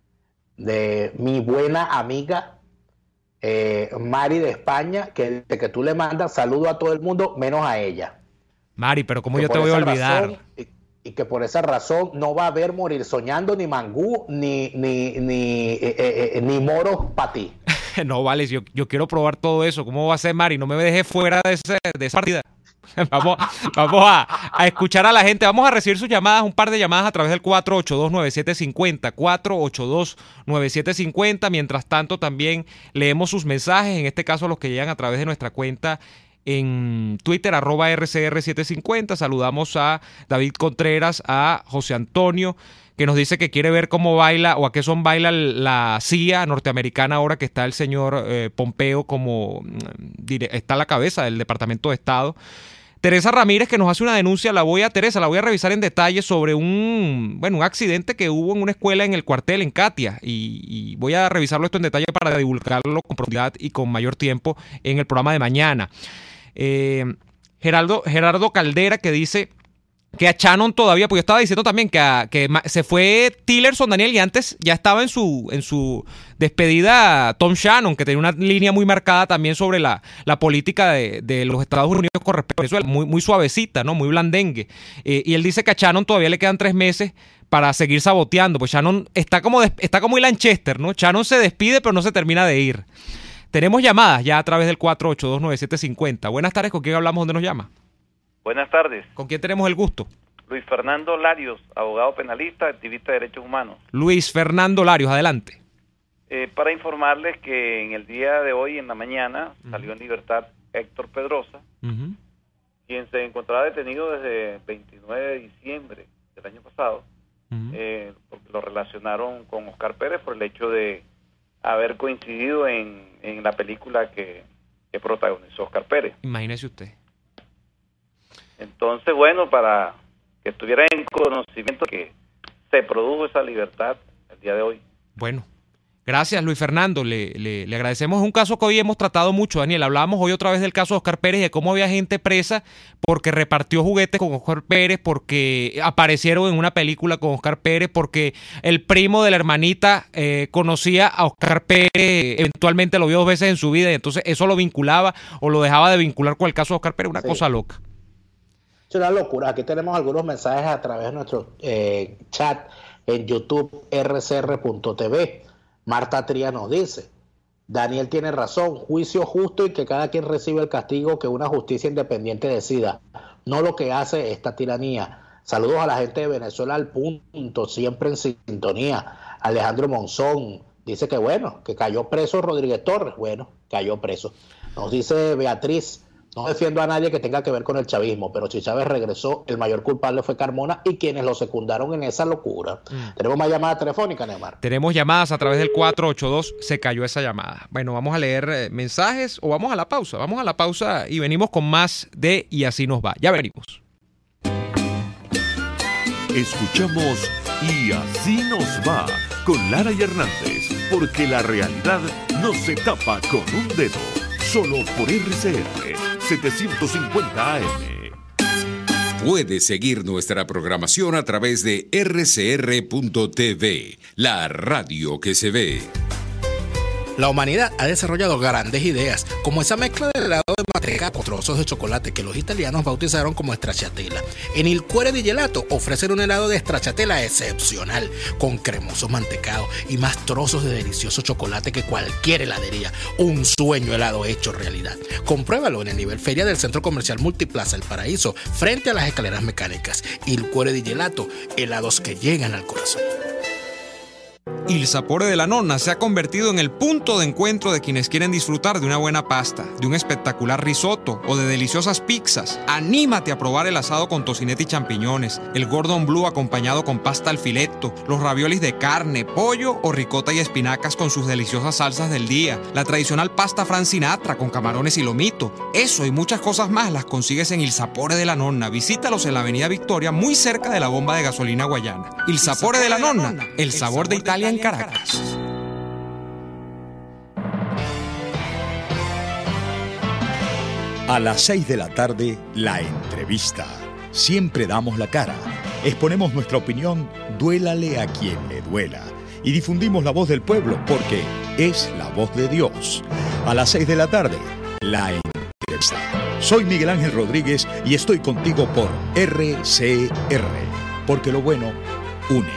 de mi buena amiga eh, Mari de España, que, que tú le mandas saludo a todo el mundo, menos a ella. Mari, pero ¿cómo yo te voy a olvidar? Razón, y, y que por esa razón no va a haber morir soñando ni mangú, ni, ni, ni, eh, eh, ni moros para ti. No, vale, yo, yo quiero probar todo eso. ¿Cómo va a ser, Mari? No me dejes fuera de, ese, de esa partida. Vamos, vamos a, a escuchar a la gente. Vamos a recibir sus llamadas, un par de llamadas a través del cuatro ocho dos, nueve siete cinco cero, cuatro ocho dos, nueve siete cinco cero. Mientras tanto, también leemos sus mensajes, en este caso los que llegan a través de nuestra cuenta en Twitter, arroba R C R setecientos cincuenta. Saludamos a David Contreras, a José Antonio, que nos dice que quiere ver cómo baila o a qué son baila la C I A norteamericana ahora que está el señor eh, Pompeo como está a la cabeza del Departamento de Estado. Teresa Ramírez, que nos hace una denuncia, la voy a, Teresa, la voy a revisar en detalle sobre un, bueno, un accidente que hubo en una escuela en el cuartel en Katia, y, y voy a revisarlo esto en detalle para divulgarlo con profundidad y con mayor tiempo en el programa de mañana. Eh, Gerardo, Gerardo Caldera, que dice que a Shannon todavía, pues yo estaba diciendo también que, a, que se fue Tillerson, Daniel, y antes ya estaba en su en su despedida Tom Shannon, que tenía una línea muy marcada también sobre la, la política de, de los Estados Unidos con respecto a Venezuela, muy, muy suavecita, ¿no? Muy blandengue. Eh, y él dice que a Shannon todavía le quedan tres meses para seguir saboteando, pues Shannon está como, de, está como el Lanchester, ¿no? Shannon se despide, pero no se termina de ir. Tenemos llamadas ya a través del cuatro ocho dos nueve siete cinco cero. Buenas tardes, ¿con quién hablamos? ¿Dónde nos llama? Buenas tardes. ¿Con quién tenemos el gusto? Luis Fernando Larios, abogado penalista, activista de derechos humanos. Luis Fernando Larios, adelante. Eh, para informarles que en el día de hoy, en la mañana, uh-huh. salió en libertad Héctor Pedrosa, uh-huh. quien se encontraba detenido desde el veintinueve de diciembre del año pasado, uh-huh. eh, porque lo relacionaron con Oscar Pérez por el hecho de haber coincidido en, en la película que, que protagonizó Oscar Pérez. Imagínese usted. Entonces, bueno, para que estuviera en conocimiento que se produjo esa libertad el día de hoy. Bueno, gracias Luis Fernando, le, le, le agradecemos. Es un caso que hoy hemos tratado mucho, Daniel. Hablábamos hoy otra vez del caso de Oscar Pérez y de cómo había gente presa porque repartió juguetes con Oscar Pérez, porque aparecieron en una película con Oscar Pérez, porque el primo de la hermanita eh, conocía a Oscar Pérez, eventualmente lo vio dos veces en su vida y entonces eso lo vinculaba o lo dejaba de vincular con el caso de Oscar Pérez, una sí. cosa loca. Es una locura. Aquí tenemos algunos mensajes a través de nuestro eh, chat en YouTube r c r punto t v. Marta Tría nos dice: Daniel tiene razón, juicio justo y que cada quien reciba el castigo que una justicia independiente decida, no lo que hace esta tiranía. Saludos a la gente de Venezuela al punto, siempre en sintonía. Alejandro Monzón dice que bueno, que cayó preso Rodríguez Torres. Bueno, cayó preso. Nos dice Beatriz: no defiendo a nadie que tenga que ver con el chavismo, pero si Chávez regresó, el mayor culpable fue Carmona y quienes lo secundaron en esa locura. Mm. ¿Tenemos más llamadas telefónicas, Neymar? Tenemos llamadas a través del cuatro ocho dos, se cayó esa llamada. Bueno, vamos a leer eh, mensajes o vamos a la pausa. Vamos a la pausa y venimos con más de Y Así Nos Va. Ya venimos. Escuchamos Y Así Nos Va con Lara y Hernández, porque la realidad no se tapa con un dedo. Solo por R C R setecientos cincuenta A M. Puedes seguir nuestra programación a través de r c r punto t v, la radio que se ve. La humanidad ha desarrollado grandes ideas, como esa mezcla de helado de manteca con trozos de chocolate que los italianos bautizaron como stracciatella. En Il Cuore di Gelato ofrecen un helado de stracciatella excepcional, con cremoso mantecado y más trozos de delicioso chocolate que cualquier heladería. Un sueño helado hecho realidad. Compruébalo en el nivel feria del Centro Comercial Multiplaza El Paraíso, frente a las escaleras mecánicas. Il Cuore di Gelato, helados que llegan al corazón. Il Sapore de la Nonna se ha convertido en el punto de encuentro de quienes quieren disfrutar de una buena pasta, de un espectacular risotto o de deliciosas pizzas. Anímate a probar el asado con tocineta y champiñones, el Gordon Bleu acompañado con pasta al filetto, los raviolis de carne, pollo o ricota y espinacas con sus deliciosas salsas del día, la tradicional pasta Frank Sinatra con camarones y lomito. Eso y muchas cosas más las consigues en Il Sapore de la Nonna. Visítalos en la Avenida Victoria, muy cerca de la bomba de gasolina Guayana. Il Sapore de la Nonna, el sabor de Italia en Caracas. A las seis de la tarde, la entrevista. Siempre damos la cara. Exponemos nuestra opinión, duélale a quien le duela. Y difundimos la voz del pueblo porque es la voz de Dios. A las seis de la tarde, la entrevista. Soy Miguel Ángel Rodríguez y estoy contigo por R C R. Porque lo bueno une.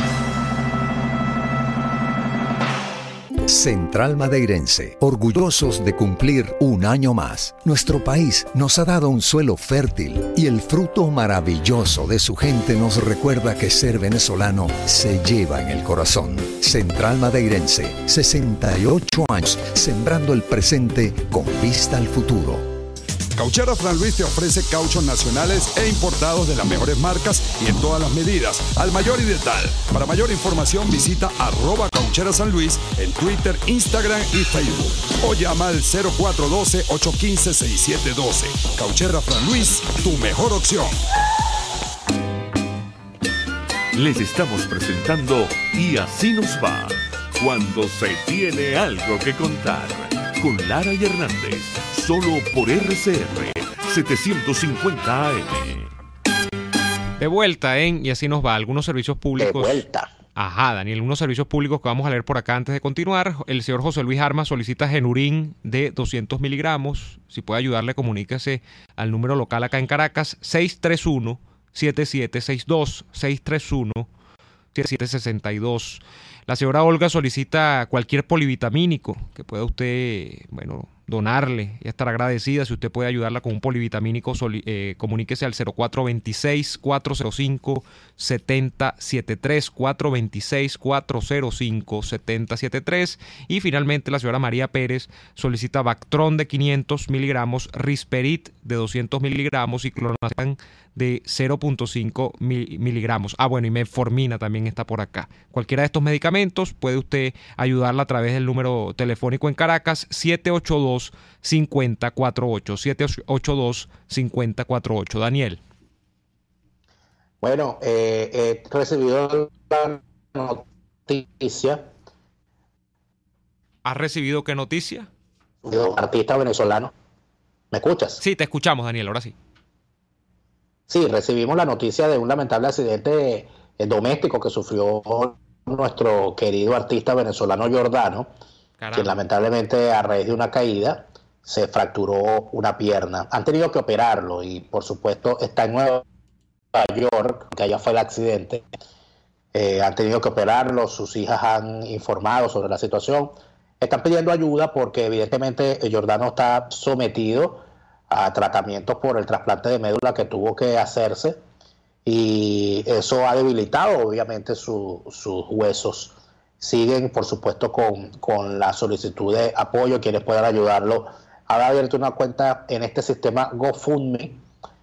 Central Madeirense, orgullosos de cumplir un año más. Nuestro país nos ha dado un suelo fértil y el fruto maravilloso de su gente nos recuerda que ser venezolano se lleva en el corazón. Central Madeirense, sesenta y ocho años, sembrando el presente con vista al futuro. Cauchera Fran Luis te ofrece cauchos nacionales e importados de las mejores marcas y en todas las medidas, al mayor y de tal. Para mayor información visita arroba Cauchera San Luis en Twitter, Instagram y Facebook. O llama al cero cuatro uno dos, ocho uno cinco, seis siete uno dos. Cauchera Fran Luis, tu mejor opción. Les estamos presentando Y Así Nos Va, cuando se tiene algo que contar. Con Lara y Hernández, solo por R C R setecientos cincuenta A M. De vuelta en, y así nos va, algunos servicios públicos. De vuelta. Ajá, Daniel, unos servicios públicos que vamos a leer por acá antes de continuar. El señor José Luis Armas solicita Genurín de doscientos miligramos. Si puede ayudarle, comuníquese al número local acá en Caracas, seis tres uno, siete siete seis dos, seis tres uno, siete siete seis dos. La señora Olga solicita cualquier polivitamínico que pueda usted, bueno, donarle. Ella estará agradecida si usted puede ayudarla con un polivitamínico. Eh, comuníquese al cero cuatro dos seis, cuatro cero cinco, siete cero siete tres, cuatro dos seis, cuatro cero cinco, siete cero siete tres. Y finalmente la señora María Pérez solicita Bactron de quinientos miligramos, Risperit de doscientos miligramos y Clonazepam de cero punto cinco miligramos. Ah, bueno, y Metformina también está por acá. Cualquiera de estos medicamentos puede usted ayudarla a través del número telefónico en Caracas, siete ocho dos, cinco cero cuatro ocho, siete ocho dos, cinco cero cuatro ocho. Daniel. Bueno, eh, he recibido la noticia. ¿Has recibido qué noticia? De un artista venezolano. ¿Me escuchas? Sí, te escuchamos, Daniel, ahora sí. Sí, recibimos la noticia de un lamentable accidente eh, doméstico que sufrió nuestro querido artista venezolano Giordano, Caramba. Quien lamentablemente a raíz de una caída se fracturó una pierna. Han tenido que operarlo y por supuesto está en Nueva York, que allá fue el accidente. Eh, han tenido que operarlo, sus hijas han informado sobre la situación. Están pidiendo ayuda porque evidentemente Giordano está sometido a tratamientos por el trasplante de médula que tuvo que hacerse y eso ha debilitado obviamente su, sus huesos. Siguen por supuesto con, con la solicitud de apoyo, quienes puedan ayudarlo. Ha abierto una cuenta en este sistema GoFundMe,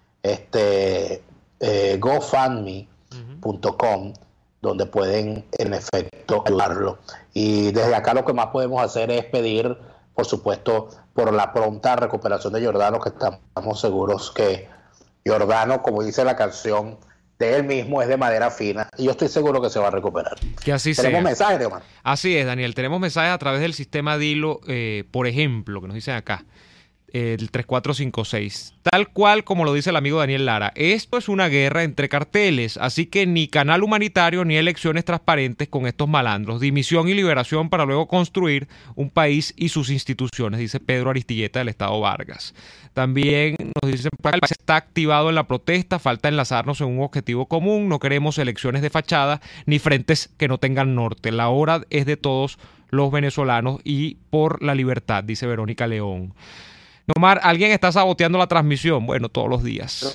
este, eh, GoFundMe punto com, uh-huh. donde pueden en efecto ayudarlo. Y desde acá lo que más podemos hacer es pedir, por supuesto, por la pronta recuperación de Giordano, que estamos seguros que Giordano, como dice la canción de él mismo, es de madera fina, y yo estoy seguro que se va a recuperar. Que así sea. Tenemos mensajes, Omar. Así es, Daniel, tenemos mensajes a través del sistema Dilo, eh, por ejemplo, que nos dicen acá, el tres cuatro cinco seis. Tal cual como lo dice el amigo Daniel Lara, esto es una guerra entre carteles, así que ni canal humanitario ni elecciones transparentes con estos malandros. Dimisión y liberación para luego construir un país y sus instituciones, dice Pedro Aristilleta del Estado Vargas. También nos dicen que el país está activado en la protesta, falta enlazarnos en un objetivo común, no queremos elecciones de fachada ni frentes que no tengan norte. La hora es de todos los venezolanos y por la libertad, dice Verónica León. Omar, ¿alguien está saboteando la transmisión? Bueno, todos los días.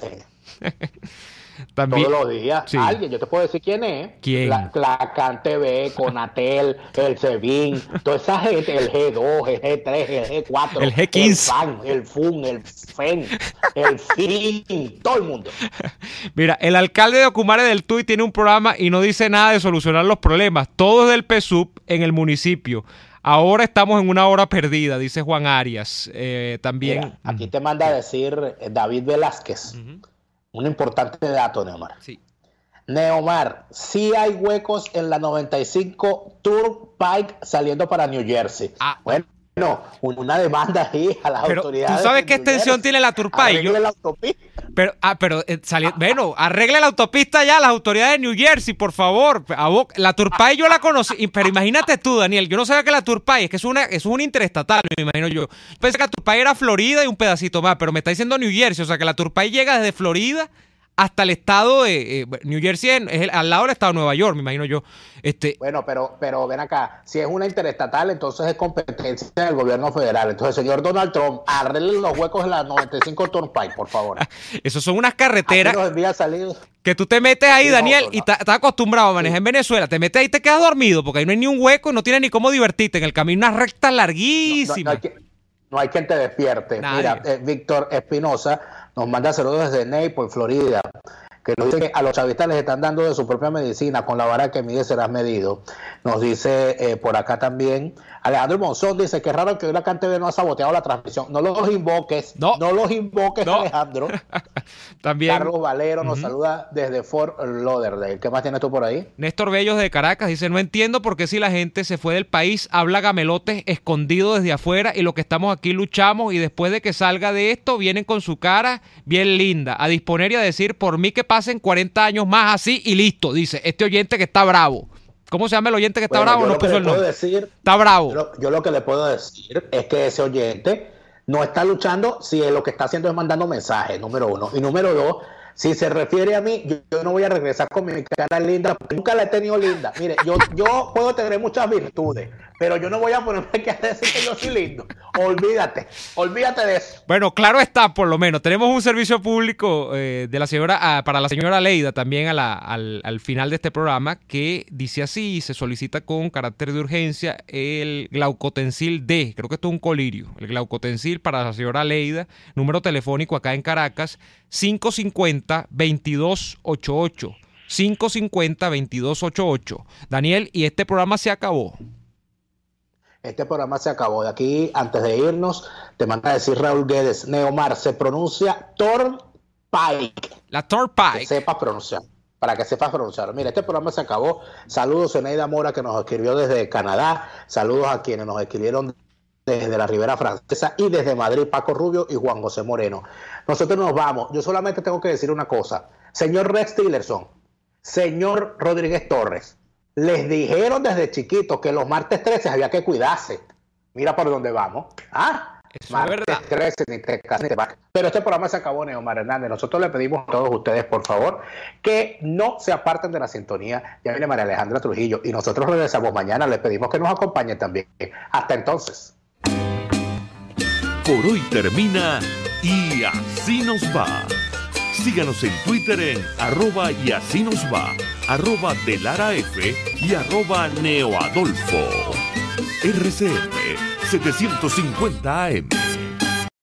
También, todos los días. Sí. Alguien, yo te puedo decir quién es. ¿Quién? La, Clacan T V, Conatel, el SEBIN, toda esa gente, el G dos, el G tres, el G cuatro, el G quince, el FAN, el FUN, el FEN, el FIN, todo el mundo. Mira, el alcalde de Ocumare del Tuy tiene un programa y no dice nada de solucionar los problemas. Todo es del P S U P en el municipio. Ahora estamos en una hora perdida, dice Juan Arias. Eh, también. Mira, aquí te manda a decir David Velázquez. Uh-huh. Un importante dato, Neomar. Sí. Neomar, sí hay huecos en la noventa y cinco Turnpike saliendo para New Jersey. Ah. Bueno, una demanda ahí a las pero, autoridades. ¿tú sabes qué extensión tiene la Turnpike? Yo... la autopista. Pero, ah, pero eh, salió, ah, bueno, arregle la autopista ya, las autoridades de New Jersey, por favor. La Turnpike yo la conocí, pero imagínate tú, Daniel, yo no sabía que la Turnpike, es que es una, es una interestatal, me imagino yo. Pensé que la Turnpike era Florida y un pedacito más, pero me está diciendo New Jersey, o sea que la Turnpike llega desde Florida hasta el estado de eh, New Jersey, es el, al lado del estado de Nueva York, me imagino yo. Este, bueno, pero, pero ven acá, si es una interestatal, entonces es competencia del gobierno federal. Entonces, señor Donald Trump, arregle los huecos de la noventa y cinco Turnpike, por favor. Esos son unas carreteras salido. que tú te metes ahí, sí, Daniel, no, no. y estás acostumbrado a manejar sí. en Venezuela. Te metes ahí y te quedas dormido, porque ahí no hay ni un hueco y no tienes ni cómo divertirte. En el camino unas rectas larguísimas. No, no, no, hay, que, no hay quien te despierte. Nadie. Mira, eh, Víctor Espinosa nos manda saludos desde Naples, Florida, que nos dice que a los chavistas les están dando de su propia medicina, con la vara que mide serás medido. Nos dice eh, por acá también Alejandro Monzón, dice que es raro que hoy la C A N T V no ha saboteado la transmisión. No los invoques, no, no los invoques, no. Alejandro. También Carlos Valero nos uh-huh. saluda desde Fort Lauderdale. ¿Qué más tienes tú por ahí? Néstor Bellos de Caracas dice, no entiendo por qué si la gente se fue del país, habla gamelotes escondido desde afuera y los que estamos aquí luchamos y después de que salga de esto vienen con su cara bien linda a disponer y a decir por mí que pasa pasen cuarenta años más así y listo, dice este oyente que está bravo. ¿Cómo se llama el oyente que está bueno, bravo? No puso el nombre. Decir, está bravo. Yo, yo lo que le puedo decir es que ese oyente no está luchando si lo que está haciendo es mandando mensajes, número uno. Y número dos, si se refiere a mí, yo, yo no voy a regresar con mi cara linda, porque nunca la he tenido linda. Mire, yo, yo puedo tener muchas virtudes, pero yo no voy a ponerme aquí a decir que yo soy lindo. Olvídate, olvídate de eso. Bueno, claro está, por lo menos. Tenemos un servicio público eh, de la señora ah, para la señora Leida también a la, al, al final de este programa, que dice así: se solicita con carácter de urgencia el Glaucotensil D, creo que esto es un colirio, el Glaucotensil para la señora Leida, número telefónico acá en Caracas, cinco cinco cero, veintidós ochenta y ocho. cinco cinco cero, veintidós ochenta y ocho. Daniel, y este programa se acabó. Este programa se acabó. De aquí, antes de irnos, te manda a decir Raúl Guedes, Neomar, se pronuncia Turnpike. La Turnpike. Que sepas pronunciar, para que sepas pronunciar. Mira, este programa se acabó. Saludos a Eneida Mora, que nos escribió desde Canadá. Saludos a quienes nos escribieron desde la Ribera Francesa y desde Madrid, Paco Rubio y Juan José Moreno. Nosotros nos vamos. Yo solamente tengo que decir una cosa. Señor Rex Tillerson, señor Rodríguez Torres, les dijeron desde chiquitos que los martes trece había que cuidarse. Mira por dónde vamos. ¿Ah? Eso martes es verdad. trece, ni te casas ni te vas. Pero este programa se acabó, Neomar Hernández. Nosotros le pedimos a todos ustedes, por favor, que no se aparten de la sintonía. Ya viene María Alejandra Trujillo y nosotros regresamos mañana. Les pedimos que nos acompañen también. Hasta entonces. Por hoy termina Y Así Nos Va. Síganos en Twitter en arroba y así nos va, arroba de Lara F y arroba Neoadolfo. R C F setecientos cincuenta A M.